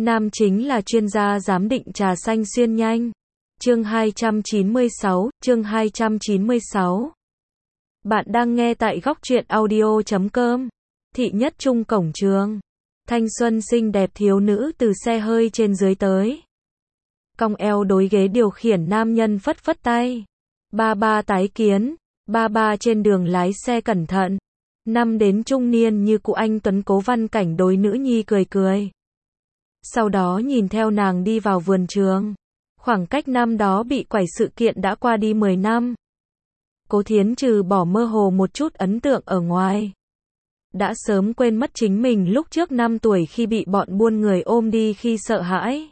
Nam chính là chuyên gia giám định trà xanh xuyên nhanh. Chương 296. Bạn đang nghe tại góc truyện audio.com. Thị Nhất Trung cổng trường. Thanh xuân xinh đẹp thiếu nữ từ xe hơi trên dưới tới. Cong eo đối ghế điều khiển, nam nhân phất phất tay. Ba ba tái kiến. Ba ba trên đường lái xe cẩn thận. Năm đến trung niên như cụ anh Tuấn Cố Văn Cảnh đối nữ nhi cười cười. Sau đó nhìn theo nàng đi vào vườn trường. Khoảng cách năm đó bị quẩy sự kiện đã qua đi 10 năm. Cố Thiến trừ bỏ mơ hồ một chút ấn tượng ở ngoài, đã sớm quên mất chính mình lúc trước 5 tuổi khi bị bọn buôn người ôm đi khi sợ hãi.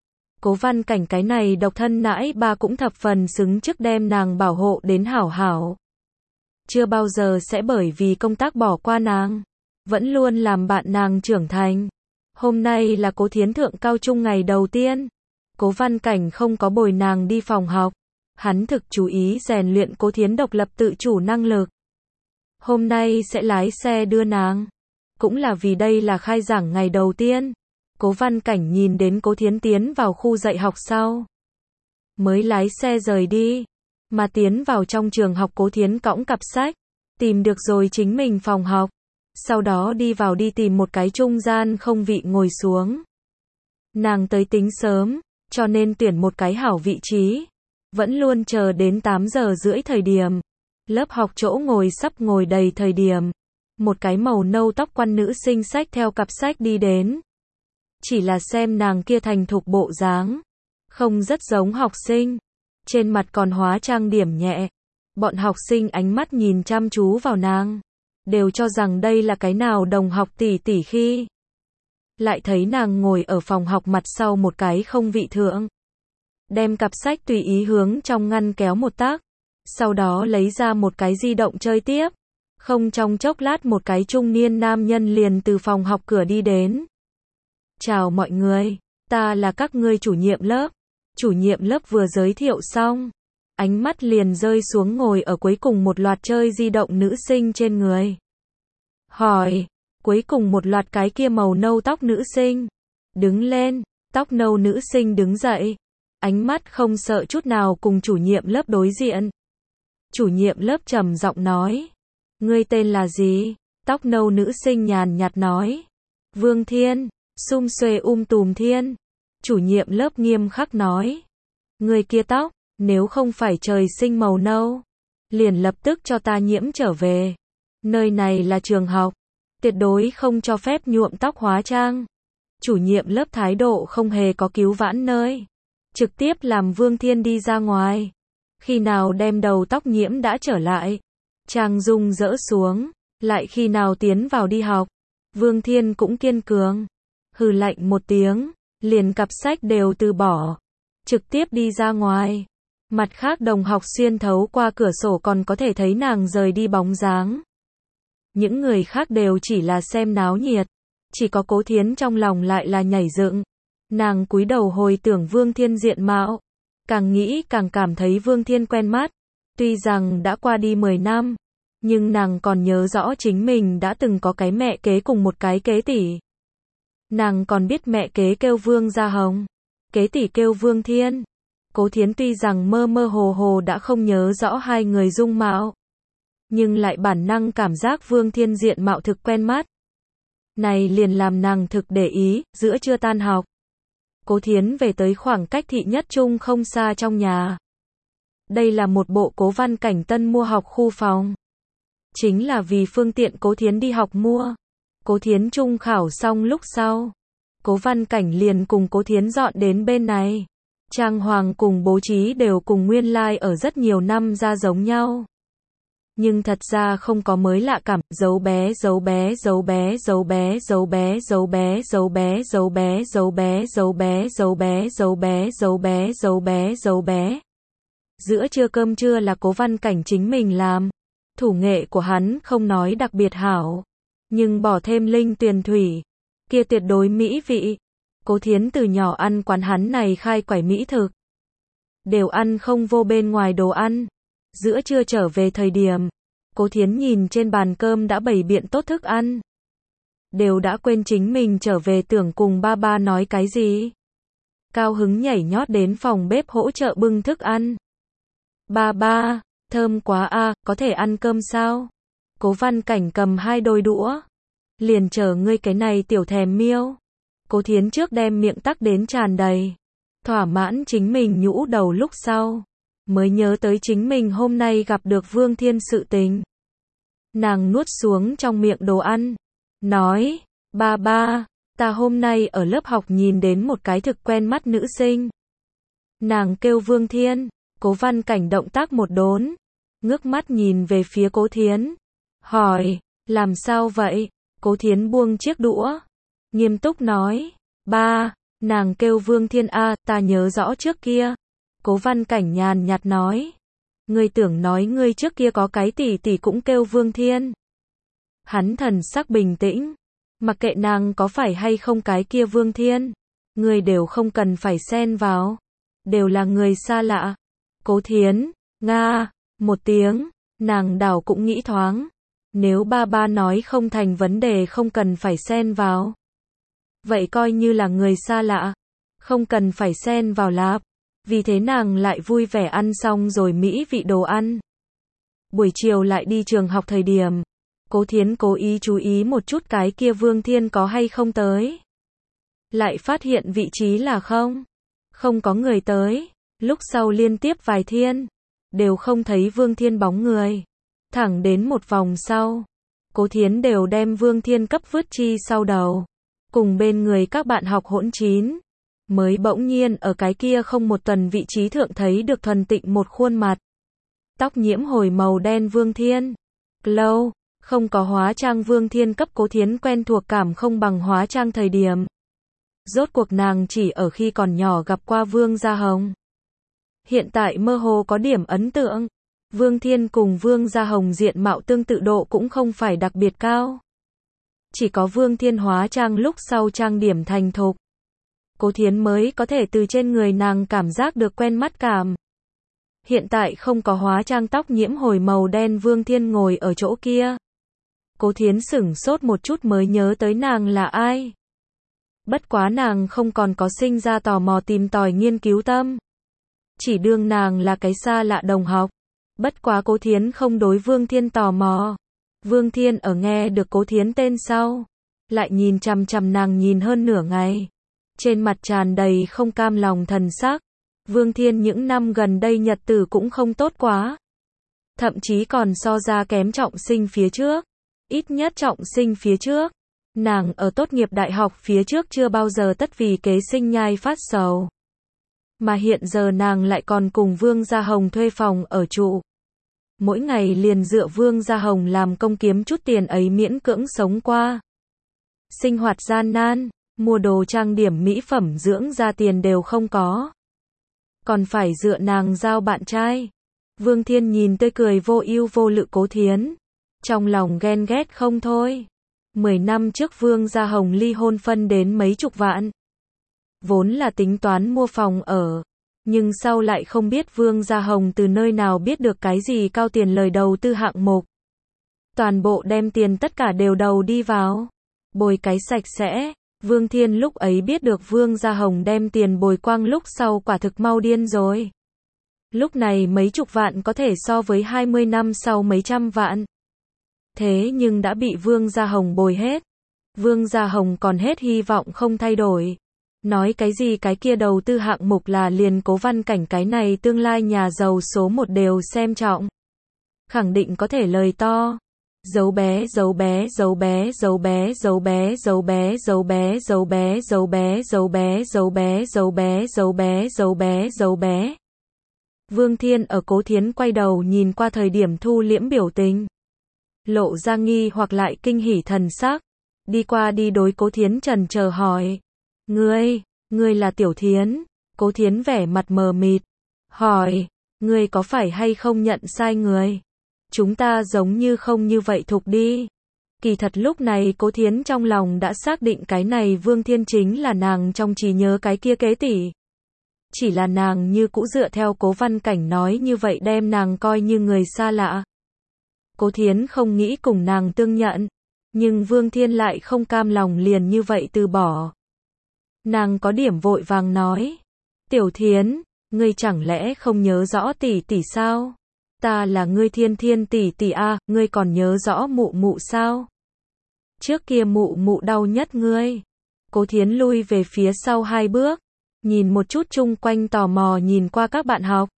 Cố Văn Cảnh cái này độc thân nãi ba cũng thập phần xứng trước đem nàng bảo hộ đến hảo hảo. Chưa bao giờ sẽ bởi vì công tác bỏ qua nàng, vẫn luôn làm bạn nàng trưởng thành. Hôm nay là Cố Thiến thượng cao trung ngày đầu tiên. Cố Văn Cảnh không có bồi nàng đi phòng học. Hắn thực chú ý rèn luyện Cố Thiến độc lập tự chủ năng lực. Hôm nay sẽ lái xe đưa nàng. Cũng là vì đây là khai giảng ngày đầu tiên. Cố Văn Cảnh nhìn đến Cố Thiến tiến vào khu dạy học sau, mới lái xe rời đi. Mà tiến vào trong trường học, Cố Thiến cõng cặp sách, tìm được rồi chính mình phòng học. Sau đó đi vào đi tìm một cái trung gian không vị ngồi xuống. Nàng tới tính sớm, cho nên tuyển một cái hảo vị trí. Vẫn luôn chờ đến 8 giờ rưỡi thời điểm. Lớp học chỗ ngồi sắp ngồi đầy thời điểm. Một cái màu nâu tóc quăn nữ sinh xách theo cặp sách đi đến. Chỉ là xem nàng kia thành thục bộ dáng, không rất giống học sinh. Trên mặt còn hóa trang điểm nhẹ. Bọn học sinh ánh mắt nhìn chăm chú vào nàng, đều cho rằng đây là cái nào đồng học tỷ tỷ khi lại thấy nàng ngồi ở phòng học mặt sau một cái không vị thượng. Đem cặp sách tùy ý hướng trong ngăn kéo một tác. Sau đó lấy ra một cái di động chơi tiếp. Không trong chốc lát một cái trung niên nam nhân liền từ phòng học cửa đi đến. Chào mọi người, ta là các ngươi chủ nhiệm lớp. Chủ nhiệm lớp vừa giới thiệu xong, ánh mắt liền rơi xuống ngồi ở cuối cùng một loạt chơi di động nữ sinh trên người. Hỏi, cuối cùng một loạt cái kia màu nâu tóc nữ sinh. Đứng lên, tóc nâu nữ sinh đứng dậy. Ánh mắt không sợ chút nào cùng chủ nhiệm lớp đối diện. Chủ nhiệm lớp trầm giọng nói. Ngươi tên là gì? Tóc nâu nữ sinh nhàn nhạt nói. Vương Thiên, sum xuê tùm thiên. Chủ nhiệm lớp nghiêm khắc nói. Người kia tóc, nếu không phải trời sinh màu nâu, liền lập tức cho ta nhiễm trở về. Nơi này là trường học, tuyệt đối không cho phép nhuộm tóc hóa trang. Chủ nhiệm lớp thái độ không hề có cứu vãn nơi. Trực tiếp làm Vương Thiên đi ra ngoài. Khi nào đem đầu tóc nhiễm đã trở lại, trang dung dỡ xuống, lại khi nào tiến vào đi học. Vương Thiên cũng kiên cường. Hừ lạnh một tiếng, liền cặp sách đều từ bỏ, trực tiếp đi ra ngoài. Mặt khác đồng học xuyên thấu qua cửa sổ còn có thể thấy nàng rời đi bóng dáng. Những người khác đều chỉ là xem náo nhiệt. Chỉ có Cố Thiến trong lòng lại là nhảy dựng. Nàng cúi đầu hồi tưởng Vương Thiên diện mạo. Càng nghĩ càng cảm thấy Vương Thiên quen mắt. Tuy rằng đã qua đi 10 năm, nhưng nàng còn nhớ rõ chính mình đã từng có cái mẹ kế cùng một cái kế tỷ. Nàng còn biết mẹ kế kêu Vương Gia Hồng, kế tỷ kêu Vương Thiên. Cố Thiến tuy rằng mơ mơ hồ hồ đã không nhớ rõ hai người dung mạo, nhưng lại bản năng cảm giác Vương Thiên diện mạo thực quen mắt. Này liền làm nàng thực để ý. Giữa trưa tan học, Cố Thiến về tới khoảng cách Thị Nhất Trung không xa trong nhà. Đây là một bộ Cố Văn Cảnh tân mua học khu phòng. Chính là vì phương tiện Cố Thiến đi học mua. Cố Thiến trung khảo xong lúc sau, Cố Văn Cảnh liền cùng Cố Thiến dọn đến bên này. Trang hoàng cùng bố trí đều cùng nguyên lai ở rất nhiều năm ra giống nhau. Nhưng thật ra không có mới lạ cảm. Dấu bé, dấu bé, dấu bé, dấu bé, dấu bé, dấu bé, dấu bé, dấu bé, dấu bé, dấu bé, dấu bé, dấu bé, dấu bé, dấu bé, dấu bé. Giữa trưa cơm trưa là Cố Văn Cảnh chính mình làm. Thủ nghệ của hắn không nói đặc biệt hảo, nhưng bỏ thêm linh tuyền thủy, kia tuyệt đối mỹ vị. Cố Thiến từ nhỏ ăn quán hắn này khai quẩy mỹ thực, đều ăn không vô bên ngoài đồ ăn. Giữa trưa trở về thời điểm, Cố Thiến nhìn trên bàn cơm đã bày biện tốt thức ăn. đều đã quên chính mình trở về tưởng cùng ba ba nói cái gì. Cao hứng nhảy nhót đến phòng bếp hỗ trợ bưng thức ăn. Ba ba, thơm quá a, có thể ăn cơm sao? Cố Văn Cảnh cầm 2 đôi đũa. Liền chờ ngươi cái này tiểu thèm miêu. Cố Thiến trước đem miệng tắc đến tràn đầy. Thỏa mãn chính mình nhũ đầu lúc sau. Mới nhớ tới chính mình hôm nay gặp được Vương Thiên sự tình. Nàng nuốt xuống trong miệng đồ ăn. Nói, ba ba, ta hôm nay ở lớp học nhìn đến một cái thực quen mắt nữ sinh. Nàng kêu Vương Thiên. Cố Văn Cảnh động tác một đốn. Ngước mắt nhìn về phía Cố Thiến. Hỏi, làm sao vậy? Cố Thiến buông chiếc đũa. Nghiêm túc nói, ba, nàng kêu Vương Thiên a, ta nhớ rõ trước kia. Cố Văn Cảnh nhàn nhạt nói. Ngươi tưởng nói ngươi trước kia có cái tỷ tỷ cũng kêu Vương Thiên. Hắn thần sắc bình tĩnh. Mặc kệ nàng có phải hay không cái kia Vương Thiên. Ngươi đều không cần phải xen vào. Đều là người xa lạ. Cố Thiến, nga, một tiếng, nàng đảo cũng nghĩ thoáng. Nếu ba ba nói không thành vấn đề không cần phải xen vào. Vậy coi như là người xa lạ. Không cần phải xen vào lạp. Vì thế nàng lại vui vẻ ăn xong rồi mỹ vị đồ ăn. Buổi chiều lại đi trường học thời điểm. Cố Thiến cố ý chú ý một chút cái kia Vương Thiên có hay không tới. Lại phát hiện vị trí là không có người tới. Lúc sau liên tiếp vài thiên. Đều không thấy Vương Thiên bóng người. Thẳng đến một vòng sau. Cố Thiến đều đem Vương Thiên cấp vứt chi sau đầu. Cùng bên người các bạn học hỗn chín. Mới bỗng nhiên ở cái kia không một tuần vị trí thượng thấy được thuần tịnh một khuôn mặt. Tóc nhiễm hồi màu đen Vương Thiên. Lâu, không có hóa trang Vương Thiên cấp Cố Thiến quen thuộc cảm không bằng hóa trang thời điểm. Rốt cuộc nàng chỉ ở khi còn nhỏ gặp qua Vương Gia Hồng. Hiện tại mơ hồ có điểm ấn tượng. Vương Thiên cùng Vương Gia Hồng diện mạo tương tự độ cũng không phải đặc biệt cao. Chỉ có Vương Thiên hóa trang lúc sau trang điểm thành thục. Cố Thiến mới có thể từ trên người nàng cảm giác được quen mắt cảm. Hiện tại không có hóa trang tóc nhiễm hồi màu đen Vương Thiên ngồi ở chỗ kia. Cố Thiến sửng sốt một chút mới nhớ tới nàng là ai. Bất quá nàng không còn có sinh ra tò mò tìm tòi nghiên cứu tâm. Chỉ đương nàng là cái xa lạ đồng học. Bất quá Cố Thiến không đối Vương Thiên tò mò. Vương Thiên ở nghe được Cố Thiến tên sau. Lại nhìn chằm chằm nàng nhìn hơn nửa ngày. Trên mặt tràn đầy không cam lòng thần sắc. Vương Thiên những năm gần đây nhật tử cũng không tốt quá. Thậm chí còn so ra kém trọng sinh phía trước. Ít nhất trọng sinh phía trước. Nàng ở tốt nghiệp đại học phía trước chưa bao giờ tất vì kế sinh nhai phát sầu. Mà hiện giờ nàng lại còn cùng Vương Gia Hồng thuê phòng ở trụ. Mỗi ngày liền dựa Vương Gia Hồng làm công kiếm chút tiền ấy miễn cưỡng sống qua. Sinh hoạt gian nan, mua đồ trang điểm mỹ phẩm dưỡng da tiền đều không có. Còn phải dựa nàng giao bạn trai. Vương Thiên nhìn tươi cười vô ưu vô lự Cố Thiến. Trong lòng ghen ghét không thôi. 10 năm trước Vương Gia Hồng ly hôn phân đến mấy chục vạn. Vốn là tính toán mua phòng ở. Nhưng sau lại không biết Vương Gia Hồng từ nơi nào biết được cái gì cao tiền lời đầu tư hạng mục. Toàn bộ đem tiền tất cả đều đầu đi vào. Bồi cái sạch sẽ. Vương Thiên lúc ấy biết được Vương Gia Hồng đem tiền bồi quang lúc sau quả thực mau điên rồi. Lúc này mấy chục vạn có thể so với 20 năm sau mấy trăm vạn. Thế nhưng đã bị Vương Gia Hồng bồi hết. Vương Gia Hồng còn hết hy vọng không thay đổi. Nói cái gì cái kia đầu tư hạng mục là liền Cố Văn Cảnh cái này tương lai nhà giàu số 1 đều xem trọng. Khẳng định có thể lời to. Dấu bé, dấu bé, dấu bé, dấu bé, dấu bé, dấu bé, dấu bé, dấu bé, dấu bé, dấu bé, dấu bé, dấu bé, dấu bé, dấu bé, dấu bé. Vương Thiên ở Cố Thiến quay đầu nhìn qua thời điểm thu liễm biểu tình. Lộ ra nghi hoặc lại kinh hỉ thần sắc. Đi qua đi đối Cố Thiến chần chờ hỏi. Ngươi là Tiểu Thiến. Cố Thiến vẻ mặt mờ mịt. Hỏi, ngươi có phải hay không nhận sai người? Chúng ta giống như không như vậy thục đi. Kỳ thật lúc này Cố Thiến trong lòng đã xác định cái này Vương Thiên chính là nàng trong trí nhớ cái kia kế tỷ. Chỉ là nàng như cũ dựa theo Cố Văn Cảnh nói như vậy đem nàng coi như người xa lạ. Cố Thiến không nghĩ cùng nàng tương nhận. Nhưng Vương Thiên lại không cam lòng liền như vậy từ bỏ. Nàng có điểm vội vàng nói. Tiểu Thiến, ngươi chẳng lẽ không nhớ rõ tỷ tỷ sao? Ta là ngươi Thiên Thiên tỷ tỷ a, ngươi còn nhớ rõ mụ mụ sao? Trước kia mụ mụ đau nhất ngươi. Cố Thiến lui về phía sau 2 bước, nhìn một chút chung quanh tò mò nhìn qua các bạn học.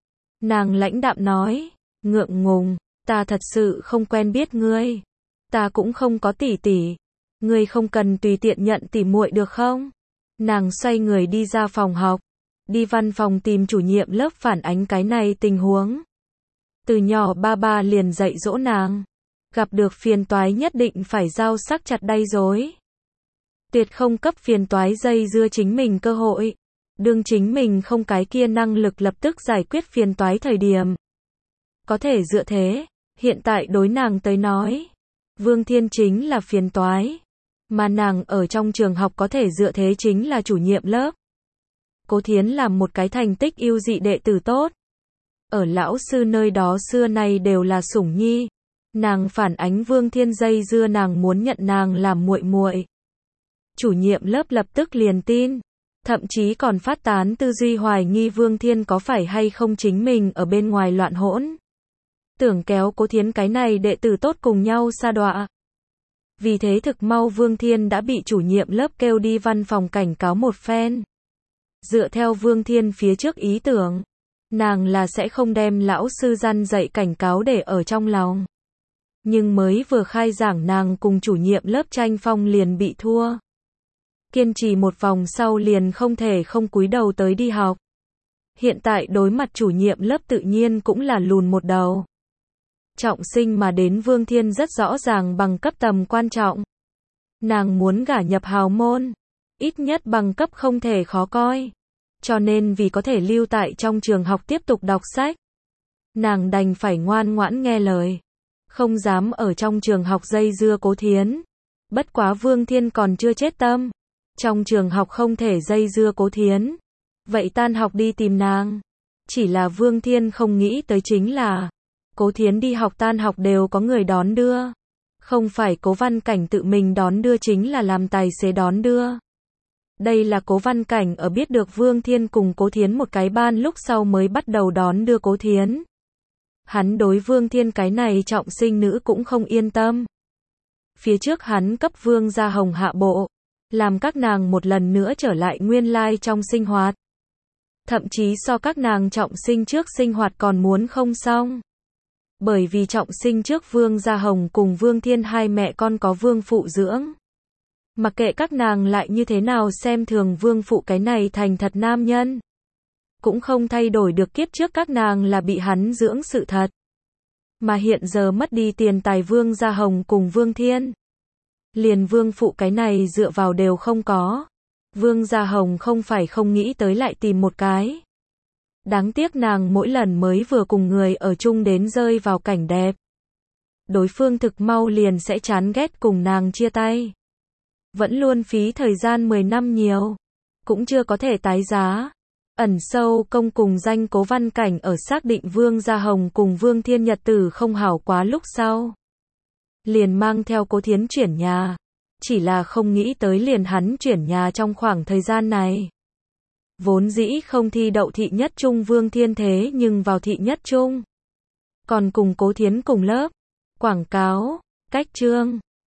Nàng lãnh đạm nói, ngượng ngùng, ta thật sự không quen biết ngươi. Ta cũng không có tỷ tỷ. Ngươi không cần tùy tiện nhận tỉ muội được không? Nàng xoay người đi ra phòng học, đi văn phòng tìm chủ nhiệm lớp phản ánh cái này tình huống. Từ nhỏ ba ba liền dạy dỗ nàng, gặp được phiền toái nhất định phải dao sắc chặt đay rối. Tuyệt không cấp phiền toái dây dưa chính mình cơ hội. Đương chính mình không cái kia năng lực lập tức giải quyết phiền toái thời điểm. Có thể dựa thế, hiện tại đối nàng tới nói, Vương Thiên chính là phiền toái. Mà nàng ở trong trường học có thể dựa thế chính là chủ nhiệm lớp. Cố Thiến làm một cái thành tích ưu dị đệ tử tốt. Ở lão sư nơi đó xưa nay đều là sủng nhi. Nàng phản ánh Vương Thiên dây dưa nàng muốn nhận nàng làm muội muội. Chủ nhiệm lớp lập tức liền tin. Thậm chí còn phát tán tư duy hoài nghi Vương Thiên có phải hay không chính mình ở bên ngoài loạn hỗn. Tưởng kéo Cố Thiến cái này đệ tử tốt cùng nhau sa đọa. Vì thế thực mau Vương Thiên đã bị chủ nhiệm lớp kêu đi văn phòng cảnh cáo một phen. Dựa theo Vương Thiên phía trước ý tưởng, nàng là sẽ không đem lão sư răn dạy cảnh cáo để ở trong lòng. Nhưng mới vừa khai giảng nàng cùng chủ nhiệm lớp tranh phong liền bị thua. Kiên trì một vòng sau liền không thể không cúi đầu tới đi học. Hiện tại đối mặt chủ nhiệm lớp tự nhiên cũng là lùn một đầu. Trọng sinh mà đến Vương Thiên rất rõ ràng bằng cấp tầm quan trọng. Nàng muốn gả nhập hào môn, ít nhất bằng cấp không thể khó coi. Cho nên vì có thể lưu tại trong trường học tiếp tục đọc sách, nàng đành phải ngoan ngoãn nghe lời, không dám ở trong trường học dây dưa Cố Thiến. Bất quá Vương Thiên còn chưa chết tâm, trong trường học không thể dây dưa Cố Thiến, vậy tan học đi tìm nàng. Chỉ là Vương Thiên không nghĩ tới chính là Cố Thiến đi học tan học đều có người đón đưa. Không phải Cố Văn Cảnh tự mình đón đưa chính là làm tài xế đón đưa. Đây là Cố Văn Cảnh ở biết được Vương Thiên cùng Cố Thiến một cái ban lúc sau mới bắt đầu đón đưa Cố Thiến. Hắn đối Vương Thiên cái này trọng sinh nữ cũng không yên tâm. Phía trước hắn cấp Vương Gia Hồng hạ bộ, làm các nàng một lần nữa trở lại nguyên lai trong sinh hoạt. Thậm chí so các nàng trọng sinh trước sinh hoạt còn muốn không xong. Bởi vì trọng sinh trước Vương Gia Hồng cùng Vương Thiên hai mẹ con có Vương phụ dưỡng. Mặc kệ các nàng lại như thế nào xem thường Vương phụ cái này thành thật nam nhân, cũng không thay đổi được kiếp trước các nàng là bị hắn dưỡng sự thật. Mà hiện giờ mất đi tiền tài Vương Gia Hồng cùng Vương Thiên, liền Vương phụ cái này dựa vào đều không có. Vương Gia Hồng không phải không nghĩ tới lại tìm một cái. Đáng tiếc nàng mỗi lần mới vừa cùng người ở chung đến rơi vào cảnh đẹp, đối phương thực mau liền sẽ chán ghét cùng nàng chia tay. Vẫn luôn phí thời gian 10 năm nhiều, cũng chưa có thể tái giá. Ẩn sâu công cùng danh Cố Văn Cảnh ở xác định Vương Gia Hồng cùng Vương Thiên nhật tử không hảo quá lúc sau, liền mang theo Cố Thiến chuyển nhà. Chỉ là không nghĩ tới liền hắn chuyển nhà trong khoảng thời gian này. Vốn dĩ không thi đậu thị nhất trung Vương Thiên thế nhưng vào thị nhất trung, còn cùng Cố Thiến cùng lớp. Quảng cáo, cách chương.